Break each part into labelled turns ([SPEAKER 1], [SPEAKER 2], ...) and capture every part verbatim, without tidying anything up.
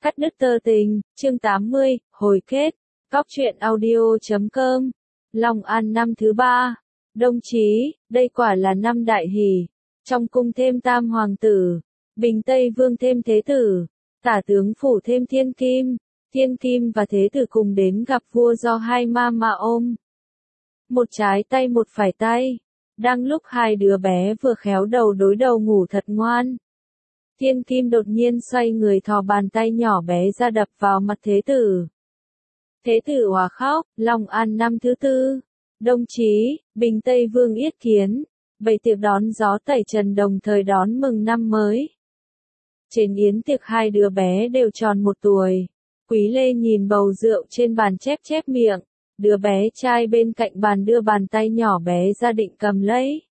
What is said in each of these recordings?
[SPEAKER 1] Cắt đứt tơ tình, chương tám mươi, hồi kết, Góc truyện audio chấm com, Long An năm thứ ba. Đồng chí, đây quả là năm đại hỷ. Trong cung thêm tam hoàng tử, Bình Tây Vương thêm thế tử, tả tướng phủ thêm thiên kim, thiên kim và thế tử cùng đến gặp vua do hai ma mà ôm. Một trái tay một phải tay. Đang lúc hai đứa bé vừa khéo đầu đối đầu ngủ thật ngoan. Thiên kim đột nhiên xoay người thò bàn tay nhỏ bé ra đập vào mặt thế tử. Thế tử òa khóc, Long An năm thứ tư. Đồng chí, Bình Tây Vương yết kiến. Bày tiệc đón gió tẩy trần đồng thời đón mừng năm mới. Trên yến tiệc hai đứa bé đều tròn một tuổi. Quý Lê nhìn bầu rượu trên bàn chép chép miệng. Đứa bé trai bên cạnh bàn đưa bàn tay nhỏ bé ra định cầm lấy.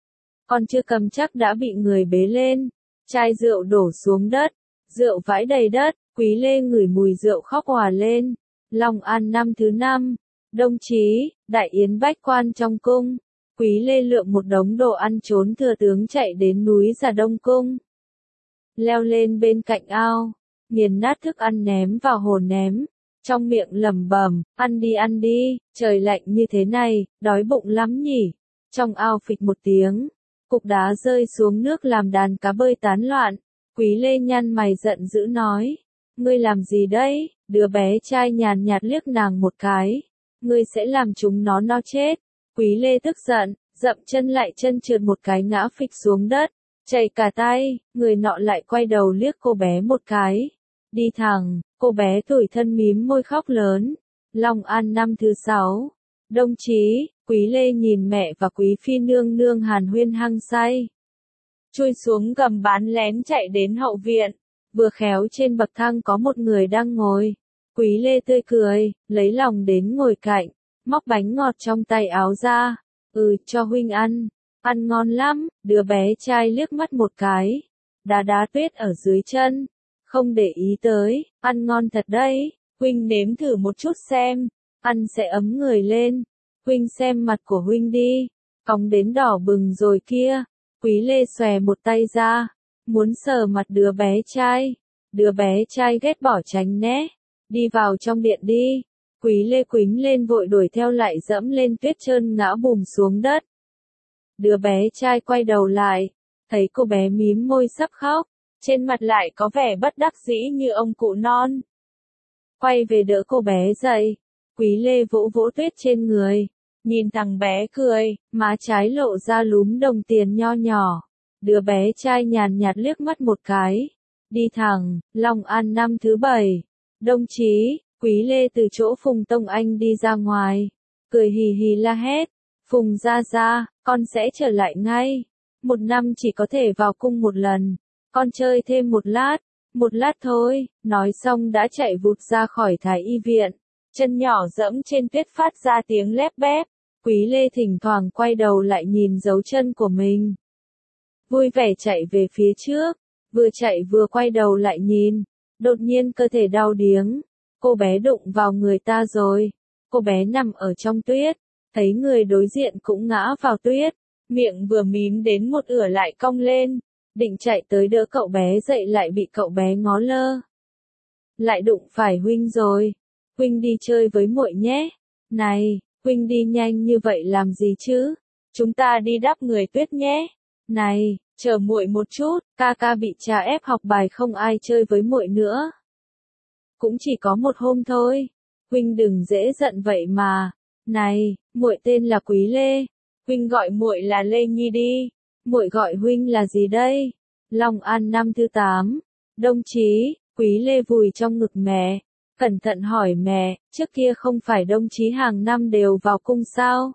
[SPEAKER 1] Còn chưa cầm chắc đã bị người bế lên. Chai rượu đổ xuống đất. Rượu vãi đầy đất. Quý Lê ngửi mùi rượu khóc òa lên. Long An năm thứ năm. Đồng chí, đại yến bách quan trong cung. Quý Lê lượm một đống đồ ăn trốn thừa tướng chạy đến núi Già Đông Cung. Leo lên bên cạnh ao. Nghiền nát thức ăn ném vào hồ ném. Trong miệng lẩm bẩm, ăn đi ăn đi, trời lạnh như thế này, đói bụng lắm nhỉ. Trong ao phịch một tiếng, cục đá rơi xuống nước làm đàn cá bơi tán loạn. Quý Lê nhăn mày giận dữ nói, ngươi làm gì đấy? Đứa bé trai nhàn nhạt liếc nàng một cái, ngươi sẽ làm chúng nó no chết. Quý Lê tức giận, dậm chân lại chân trượt một cái ngã phịch xuống đất, chảy cả tay. Người nọ lại quay đầu liếc cô bé một cái, đi thẳng. Cô bé tủi thân mím môi khóc lớn. Long An năm thứ sáu. Đồng chí, Quý Lê nhìn mẹ và Quý Phi nương nương hàn huyên hăng say. Chui xuống gầm bán lén chạy đến hậu viện. Vừa khéo trên bậc thang có một người đang ngồi. Quý Lê tươi cười, lấy lòng đến ngồi cạnh, móc bánh ngọt trong tay áo ra. Ừ, cho huynh ăn. Ăn ngon lắm. Đứa bé trai liếc mắt một cái. Đá đá tuyết ở dưới chân. Không để ý tới, ăn ngon thật đấy, huynh nếm thử một chút xem, ăn sẽ ấm người lên, huynh xem mặt của huynh đi, cong đến đỏ bừng rồi kia. Quý Lê xòe một tay ra, muốn sờ mặt đứa bé trai, đứa bé trai ghét bỏ tránh né, đi vào trong điện đi. Quý Lê quính lên vội đuổi theo lại dẫm lên tuyết trơn ngã bùm xuống đất. Đứa bé trai quay đầu lại, thấy cô bé mím môi sắp khóc. Trên mặt lại có vẻ bất đắc dĩ như ông cụ non. Quay về đỡ cô bé dậy. Quý Lê vỗ vỗ tuyết trên người. Nhìn thằng bé cười, má trái lộ ra lúm đồng tiền nho nhỏ. Đứa bé trai nhàn nhạt liếc mắt một cái. Đi thẳng, Long An năm thứ bảy. Đồng chí, Quý Lê từ chỗ Phùng Tông Anh đi ra ngoài. Cười hì hì la hét. Phùng ra ra, con sẽ trở lại ngay. Một năm chỉ có thể vào cung một lần. Con chơi thêm một lát, một lát thôi, nói xong đã chạy vụt ra khỏi thái y viện. Chân nhỏ dẫm trên tuyết phát ra tiếng lép bép. Quý Lê thỉnh thoảng quay đầu lại nhìn dấu chân của mình. Vui vẻ chạy về phía trước, vừa chạy vừa quay đầu lại nhìn. Đột nhiên cơ thể đau điếng, cô bé đụng vào người ta rồi. Cô bé nằm ở trong tuyết, thấy người đối diện cũng ngã vào tuyết. Miệng vừa mím đến một ửa lại cong lên. Định chạy tới đỡ cậu bé dậy lại bị cậu bé ngó lơ. Lại đụng phải huynh rồi. Huynh đi chơi với muội nhé. Này, huynh đi nhanh như vậy làm gì chứ? Chúng ta đi đắp người tuyết nhé. Này, chờ muội một chút, ca ca bị cha ép học bài không ai chơi với muội nữa. Cũng chỉ có một hôm thôi. Huynh đừng dễ giận vậy mà. Này, muội tên là Quý Lê. Huynh gọi muội là Lê Nhi đi. Muội gọi huynh là gì đây? Long An năm thứ tám. Đồng chí, Quý Lê vùi trong ngực mẹ. Cẩn thận hỏi mẹ, trước kia không phải đồng chí hàng năm đều vào cung sao?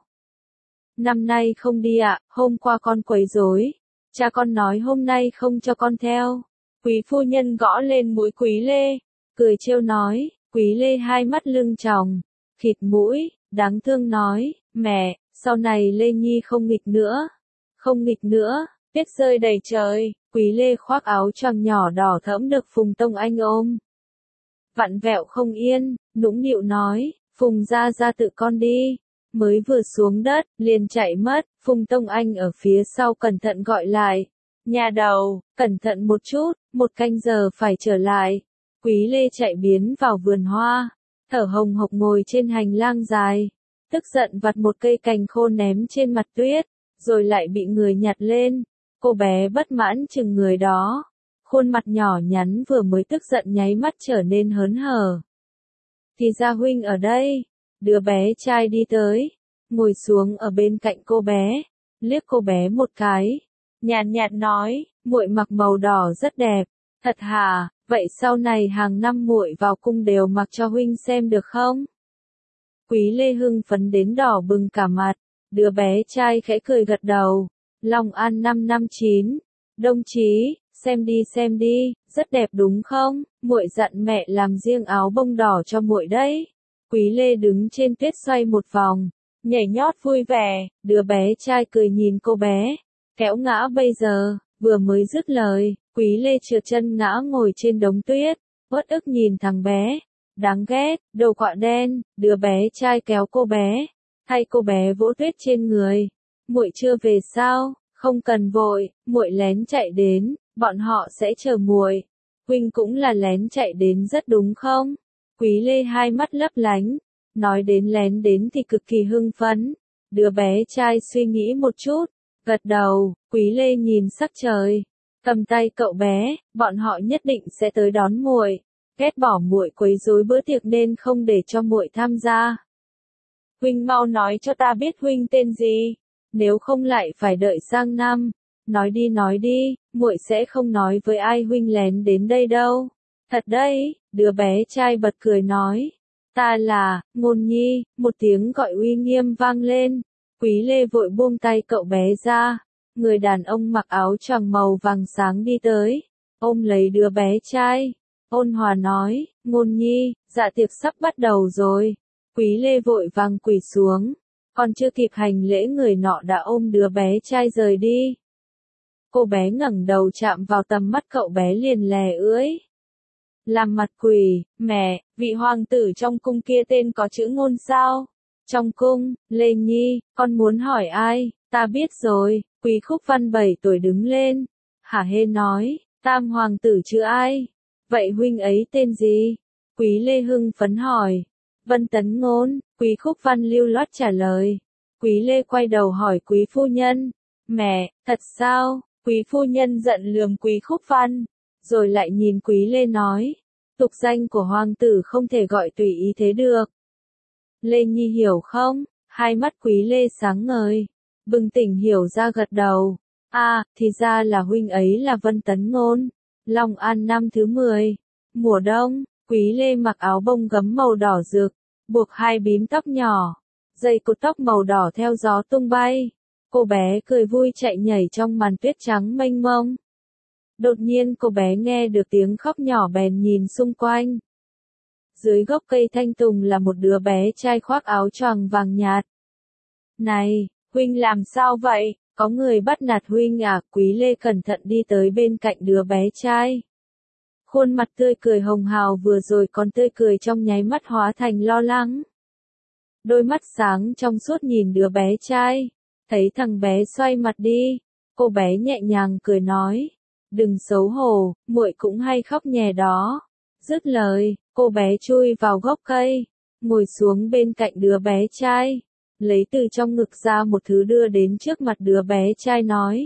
[SPEAKER 1] Năm nay không đi ạ, hôm qua con quấy rối. Cha con nói hôm nay không cho con theo. Quý phu nhân gõ lên mũi Quý Lê. Cười trêu nói, Quý Lê hai mắt lưng tròng. Khịt mũi, đáng thương nói, mẹ, sau này Lê Nhi không nghịch nữa. Không nghịch nữa, tuyết rơi đầy trời, Quý Lê khoác áo choàng nhỏ đỏ thẫm được Phùng Tông Anh ôm. Vặn vẹo không yên, nũng nịu nói, Phùng ra ra tự con đi. Mới vừa xuống đất, liền chạy mất, Phùng Tông Anh ở phía sau cẩn thận gọi lại. Nhà đầu, cẩn thận một chút, một canh giờ phải trở lại. Quý Lê chạy biến vào vườn hoa, thở hồng hộc ngồi trên hành lang dài, tức giận vặt một cây cành khô ném trên mặt tuyết, rồi lại bị người nhặt lên. Cô bé bất mãn chừng người đó, khuôn mặt nhỏ nhắn vừa mới tức giận nháy mắt trở nên hớn hở. Thì ra huynh ở đây, đứa bé trai đi tới, ngồi xuống ở bên cạnh cô bé, liếc cô bé một cái, nhàn nhạt nói, muội mặc màu đỏ rất đẹp, thật hả, vậy sau này hàng năm muội vào cung đều mặc cho huynh xem được không? Quý Lê hưng phấn đến đỏ bừng cả mặt, đứa bé trai khẽ cười gật đầu, Long An năm năm chín, đồng chí, xem đi xem đi, rất đẹp đúng không? Muội dặn mẹ làm riêng áo bông đỏ cho muội đấy. Quý Lê đứng trên tuyết xoay một vòng, nhảy nhót vui vẻ, đứa bé trai cười nhìn cô bé, kéo ngã bây giờ, vừa mới dứt lời, Quý Lê trượt chân ngã ngồi trên đống tuyết, uất ức nhìn thằng bé, đáng ghét, đồ quạ đen, đứa bé trai kéo cô bé, thay cô bé vỗ tuyết trên người. Muội chưa về sao? Không cần vội, muội lén chạy đến, bọn họ sẽ chờ muội. Huynh cũng là lén chạy đến rất đúng không? Quý Lê hai mắt lấp lánh, nói đến lén đến thì cực kỳ hưng phấn. Đứa bé trai suy nghĩ một chút, gật đầu, Quý Lê nhìn sắc trời, cầm tay cậu bé, bọn họ nhất định sẽ tới đón muội, ghét bỏ muội quấy rối bữa tiệc nên không để cho muội tham gia. Huynh mau nói cho ta biết huynh tên gì, nếu không lại phải đợi sang năm. Nói đi nói đi, muội sẽ không nói với ai huynh lén đến đây đâu. Thật đấy, đứa bé trai bật cười nói. Ta là, Ngôn Nhi, một tiếng gọi uy nghiêm vang lên. Quý Lê vội buông tay cậu bé ra. Người đàn ông mặc áo choàng màu vàng sáng đi tới, ôm lấy đứa bé trai. Ôn hòa nói, Ngôn Nhi, dạ tiệc sắp bắt đầu rồi. Quý Lê vội vàng quỳ xuống, còn chưa kịp hành lễ người nọ đã ôm đứa bé trai rời đi. Cô bé ngẩng đầu chạm vào tầm mắt cậu bé liền lè ưỡi. Làm mặt quỳ, mẹ, vị hoàng tử trong cung kia tên có chữ Ngôn sao? Trong cung, Lê Nhi, con muốn hỏi ai? Ta biết rồi, Quý Khúc Văn bảy tuổi đứng lên. Hả hê nói, tam hoàng tử chứ ai? Vậy huynh ấy tên gì? Quý Lê hưng phấn hỏi. Vân Tấn Ngôn, Quý Khúc Văn lưu loát trả lời. Quý Lê quay đầu hỏi Quý phu nhân. Mẹ, thật sao? Quý phu nhân giận lườm Quý Khúc Văn, rồi lại nhìn Quý Lê nói. Tục danh của hoàng tử không thể gọi tùy ý thế được. Lê Nhi hiểu không? Hai mắt Quý Lê sáng ngời, bừng tỉnh hiểu ra gật đầu. À, thì ra là huynh ấy là Vân Tấn Ngôn. Long An năm thứ mười, mùa đông, Quý Lê mặc áo bông gấm màu đỏ rực, buộc hai bím tóc nhỏ, dây cột tóc màu đỏ theo gió tung bay. Cô bé cười vui chạy nhảy trong màn tuyết trắng mênh mông. Đột nhiên cô bé nghe được tiếng khóc nhỏ bèn nhìn xung quanh. Dưới gốc cây thanh tùng là một đứa bé trai khoác áo choàng vàng nhạt. Này, huynh làm sao vậy? Có người bắt nạt huynh à? Quý Lê cẩn thận đi tới bên cạnh đứa bé trai. Khuôn mặt tươi cười hồng hào vừa rồi còn tươi cười trong nháy mắt hóa thành lo lắng. Đôi mắt sáng trong suốt nhìn đứa bé trai. Thấy thằng bé xoay mặt đi, cô bé nhẹ nhàng cười nói. Đừng xấu hổ, muội cũng hay khóc nhè đó. Dứt lời, cô bé chui vào gốc cây, ngồi xuống bên cạnh đứa bé trai, lấy từ trong ngực ra một thứ đưa đến trước mặt đứa bé trai nói.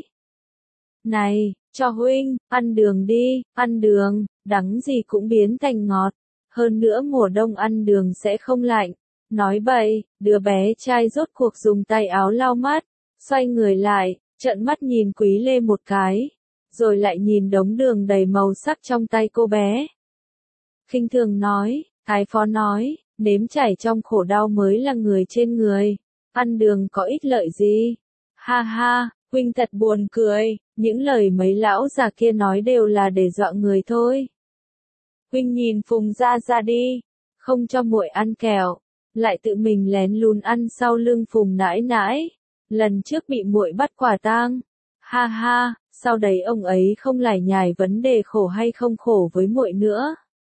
[SPEAKER 1] Này, cho huynh, ăn đường đi, ăn đường, đắng gì cũng biến thành ngọt. Hơn nữa mùa đông ăn đường sẽ không lạnh. Nói bậy, đứa bé trai rốt cuộc dùng tay áo lau mắt, xoay người lại, trợn mắt nhìn Quý Lê một cái, rồi lại nhìn đống đường đầy màu sắc trong tay cô bé. Khinh thường nói, Thái phó nói, nếm trải trong khổ đau mới là người trên người, ăn đường có ích lợi gì? Ha ha, huynh thật buồn cười, những lời mấy lão già kia nói đều là để dọa người thôi. Huynh nhìn Phùng gia gia đi, không cho muội ăn kẹo, lại tự mình lén lún ăn sau lưng Phùng nãi nãi. Lần trước bị muội bắt quả tang. Ha ha, sau đấy ông ấy không lải nhải vấn đề khổ hay không khổ với muội nữa.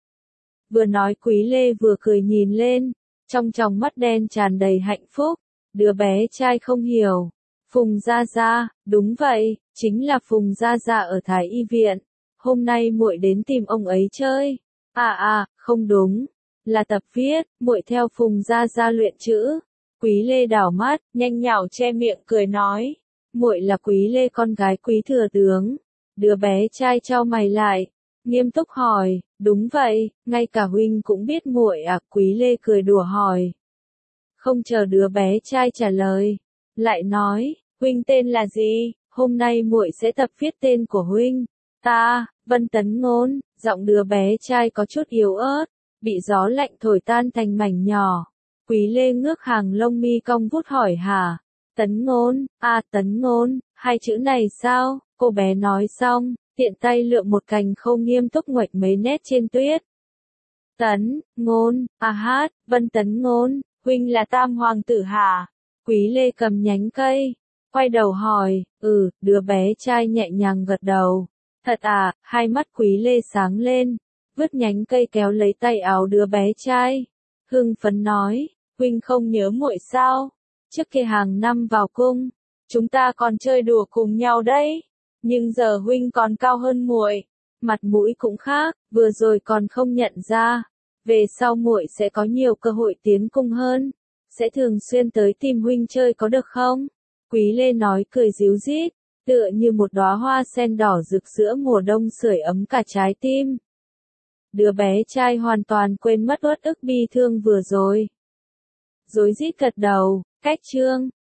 [SPEAKER 1] Vừa nói Quý Lê vừa cười nhìn lên, trong tròng mắt đen tràn đầy hạnh phúc. Đứa bé trai không hiểu. Phùng gia gia, đúng vậy, chính là Phùng gia gia ở Thái Y viện. Hôm nay muội đến tìm ông ấy chơi. À à, không đúng, là tập viết, muội theo Phùng gia gia luyện chữ. Quý Lê đảo mắt, nhanh nhảu che miệng cười nói, muội là Quý Lê con gái Quý thừa tướng. Đứa bé trai chau mày lại, nghiêm túc hỏi, đúng vậy, ngay cả huynh cũng biết muội à? Quý Lê cười đùa hỏi. Không chờ đứa bé trai trả lời, lại nói, huynh tên là gì? Hôm nay muội sẽ tập viết tên của huynh. Ta, Vân Tấn Ngôn. Giọng đứa bé trai có chút yếu ớt, bị gió lạnh thổi tan thành mảnh nhỏ. Quý Lê ngước hàng lông mi cong vút hỏi hả? Tấn Ngôn, à Tấn Ngôn, hai chữ này sao? Cô bé nói xong, tiện tay lượm một cành khâu nghiêm túc nguệch mấy nét trên tuyết. Tấn, Ngôn, à hát, Vân Tấn Ngôn, huynh là tam hoàng tử hả? Quý Lê cầm nhánh cây, quay đầu hỏi, ừ, đứa bé trai nhẹ nhàng gật đầu. Thật à, hai mắt Quý Lê sáng lên, vứt nhánh cây kéo lấy tay áo đứa bé trai. Hưng phấn nói, huynh không nhớ muội sao? Trước kia hàng năm vào cung, chúng ta còn chơi đùa cùng nhau đấy. Nhưng giờ huynh còn cao hơn muội, mặt mũi cũng khác, vừa rồi còn không nhận ra. Về sau muội sẽ có nhiều cơ hội tiến cung hơn, sẽ thường xuyên tới tìm huynh chơi có được không? Quý Lê nói cười ríu rít, tựa như một đóa hoa sen đỏ rực giữa mùa đông sưởi ấm cả trái tim. Đứa bé trai hoàn toàn quên mất uất ức bi thương vừa rồi. Rối rít gật đầu, cách chương.